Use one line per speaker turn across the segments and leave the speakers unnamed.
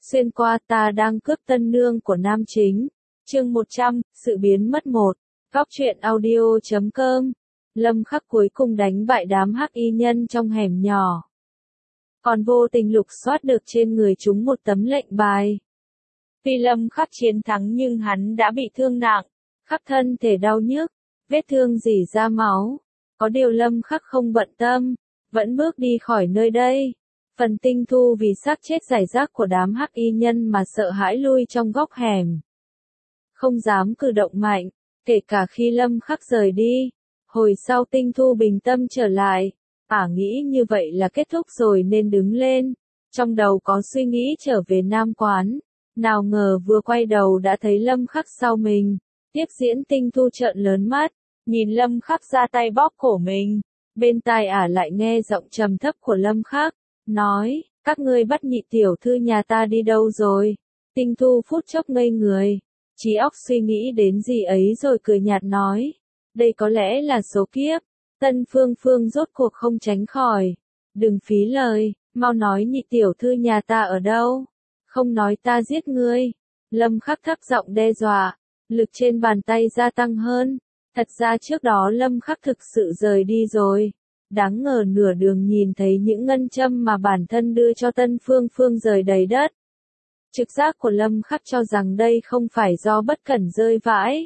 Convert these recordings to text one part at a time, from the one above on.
Xuyên qua ta đang cướp tân nương của nam chính. Chương 100, sự biến mất 1. Góc truyện audio.com. Lâm Khắc cuối cùng đánh bại đám hắc y nhân trong hẻm nhỏ. Còn vô tình lục soát được trên người chúng một tấm lệnh bài. Tuy Lâm Khắc chiến thắng nhưng hắn đã bị thương nặng, khắp thân thể đau nhức, vết thương rỉ ra máu. Có điều Lâm Khắc không bận tâm, vẫn bước đi khỏi nơi đây. Phần Tinh Thu vì xác chết rải rác của đám hắc y nhân mà sợ hãi lui trong góc hẻm. Không dám cử động mạnh, kể cả khi Lâm Khắc rời đi. Hồi sau Tinh Thu bình tâm trở lại, nghĩ như vậy là kết thúc rồi nên đứng lên. Trong đầu có suy nghĩ trở về Nam Quán. Nào ngờ vừa quay đầu đã thấy Lâm Khắc sau mình. Tiếp diễn Tinh Thu trợn lớn mắt, nhìn Lâm Khắc ra tay bóp cổ mình. Bên tai lại nghe giọng trầm thấp của Lâm Khắc, nói, các ngươi bắt nhị tiểu thư nhà ta đi đâu rồi? Tinh Thu phút chốc ngây người, trí óc suy nghĩ đến gì ấy rồi cười nhạt nói, đây có lẽ là số kiếp. Tân Phương Phương rốt cuộc không tránh khỏi. Đừng phí lời, mau nói nhị tiểu thư nhà ta ở đâu? Không nói ta giết ngươi. Lâm Khắc thấp giọng đe dọa, lực trên bàn tay gia tăng hơn. Thật ra trước đó Lâm Khắc thực sự rời đi rồi. Đáng ngờ nửa đường nhìn thấy những ngân châm mà bản thân đưa cho Tân Phương Phương rời đầy đất. Trực giác của Lâm Khắc cho rằng đây không phải do bất cẩn rơi vãi,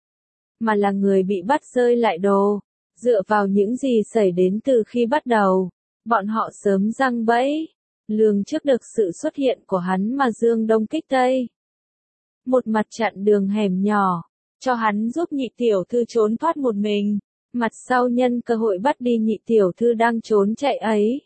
mà là người bị bắt rơi lại đồ. Dựa vào những gì xảy đến từ khi bắt đầu, bọn họ sớm giăng bẫy, lường trước được sự xuất hiện của hắn mà dương đông kích tây. Một mặt chặn đường hẻm nhỏ, cho hắn giúp nhị tiểu thư trốn thoát một mình. Mặt sau nhân cơ hội bắt đi nhị tiểu thư đang trốn chạy ấy.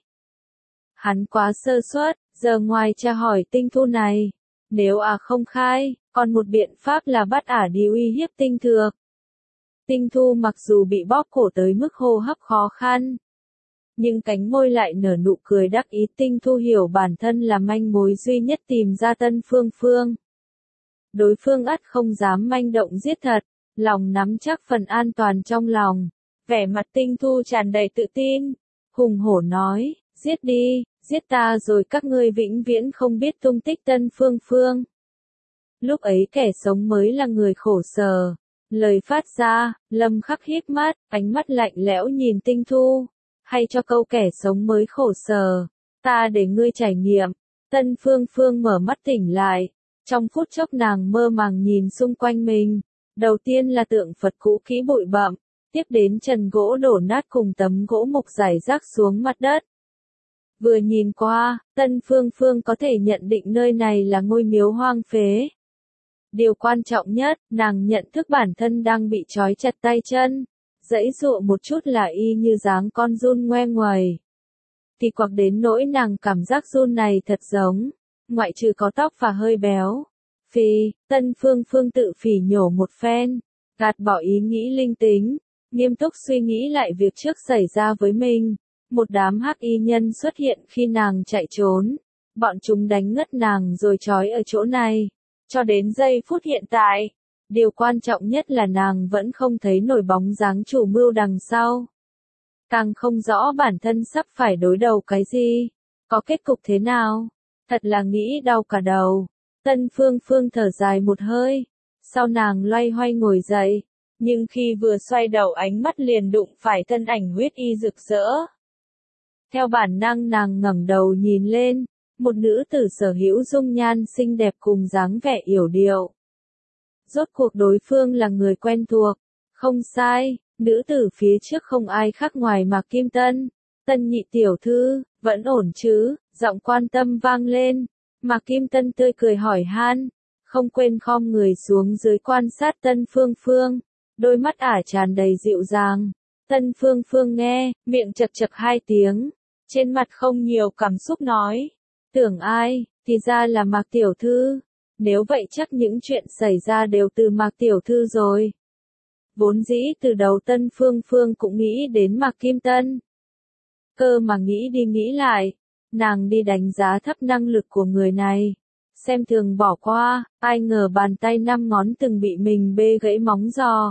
Hắn quá sơ suất, giờ ngoài tra hỏi Tinh Thu này, nếu không khai, còn một biện pháp là bắt đi uy hiếp Tinh Thược. Tinh Thu mặc dù bị bóp cổ tới mức hô hấp khó khăn, nhưng cánh môi lại nở nụ cười đắc ý. Tinh Thu hiểu bản thân là manh mối duy nhất tìm ra Tân Phương Phương. Đối phương ắt không dám manh động giết thật, lòng nắm chắc phần an toàn trong lòng. Vẻ mặt Tinh Thu tràn đầy tự tin, hùng hổ nói, giết đi, giết ta rồi các ngươi vĩnh viễn không biết tung tích Tân Phương Phương. Lúc ấy kẻ sống mới là người khổ sở. Lời phát ra, Lâm Khắc híp mắt, ánh mắt lạnh lẽo nhìn Tinh Thu. Hay cho câu kẻ sống mới khổ sở, ta để ngươi trải nghiệm. Tân Phương Phương mở mắt tỉnh lại. Trong phút chốc nàng mơ màng nhìn xung quanh mình. Đầu tiên là tượng Phật cũ kỹ bụi bặm. Tiếp đến trần gỗ đổ nát cùng tấm gỗ mục rải rác xuống mặt đất. Vừa nhìn qua, Tân Phương Phương có thể nhận định nơi này là ngôi miếu hoang phế. Điều quan trọng nhất, nàng nhận thức bản thân đang bị trói chặt tay chân. Giãy giụa một chút là y như dáng con giun ngoe nguầy. Thì quặc đến nỗi nàng cảm giác giun này thật giống, ngoại trừ có tóc và hơi béo. Phì, Tân Phương Phương tự phỉ nhổ một phen, gạt bỏ ý nghĩ linh tính. Nghiêm túc suy nghĩ lại việc trước xảy ra với mình. Một đám hắc y nhân xuất hiện khi nàng chạy trốn. Bọn chúng đánh ngất nàng rồi trói ở chỗ này. Cho đến giây phút hiện tại, điều quan trọng nhất là nàng vẫn không thấy nổi bóng dáng chủ mưu đằng sau. Càng không rõ bản thân sắp phải đối đầu cái gì, có kết cục thế nào. Thật là nghĩ đau cả đầu. Tân Phương Phương thở dài một hơi. Sau nàng loay hoay ngồi dậy. Nhưng khi vừa xoay đầu ánh mắt liền đụng phải thân ảnh huyết y rực rỡ. Theo bản năng nàng ngẩng đầu nhìn lên, một nữ tử sở hữu dung nhan xinh đẹp cùng dáng vẻ yểu điệu. Rốt cuộc đối phương là người quen thuộc. Không sai, nữ tử phía trước không ai khác ngoài Mạc Kim Tân. Tân nhị tiểu thư, vẫn ổn chứ? Giọng quan tâm vang lên. Mạc Kim Tân tươi cười hỏi han, không quên khom người xuống dưới quan sát Tân Phương Phương. Đôi mắt tràn đầy dịu dàng. Tân Phương Phương nghe, miệng chật chật hai tiếng. Trên mặt không nhiều cảm xúc nói. Tưởng ai, thì ra là Mạc tiểu thư. Nếu vậy chắc những chuyện xảy ra đều từ Mạc tiểu thư rồi. Vốn dĩ từ đầu Tân Phương Phương cũng nghĩ đến Mạc Kim Tân. Cơ mà nghĩ đi nghĩ lại, nàng đi đánh giá thấp năng lực của người này. Xem thường bỏ qua, ai ngờ bàn tay 5 ngón từng bị mình bê gãy móng giò.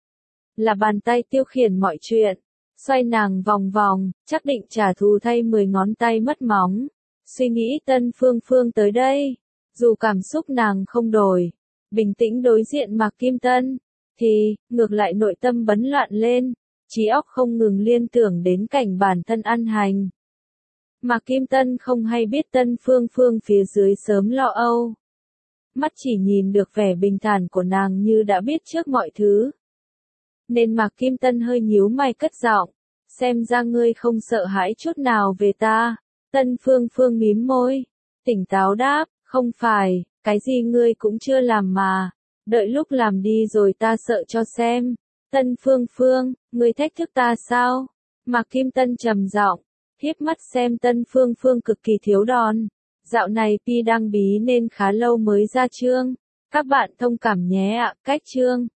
Là bàn tay tiêu khiển mọi chuyện. Xoay nàng vòng vòng, chắc định trả thù thay 10 ngón tay mất móng. Suy nghĩ Tân Phương Phương tới đây. Dù cảm xúc nàng không đổi, bình tĩnh đối diện Mạc Kim Tân, thì, ngược lại nội tâm bấn loạn lên, trí óc không ngừng liên tưởng đến cảnh bản thân ăn hành. Mạc Kim Tân không hay biết Tân Phương Phương phía dưới sớm lo âu. Mắt chỉ nhìn được vẻ bình thản của nàng như đã biết trước mọi thứ. Nên Mạc Kim Tân hơi nhíu mày cất giọng, xem ra ngươi không sợ hãi chút nào về ta. Tân Phương Phương mím môi, tỉnh táo đáp, không phải, cái gì ngươi cũng chưa làm mà, đợi lúc làm đi rồi ta sợ cho xem. Tân Phương Phương, ngươi thách thức ta sao? Mạc Kim Tân trầm giọng, hiếp mắt xem Tân Phương Phương cực kỳ thiếu đòn. Dạo này Pi đang bí nên khá lâu mới ra chương. Các bạn thông cảm nhé ạ, cách chương.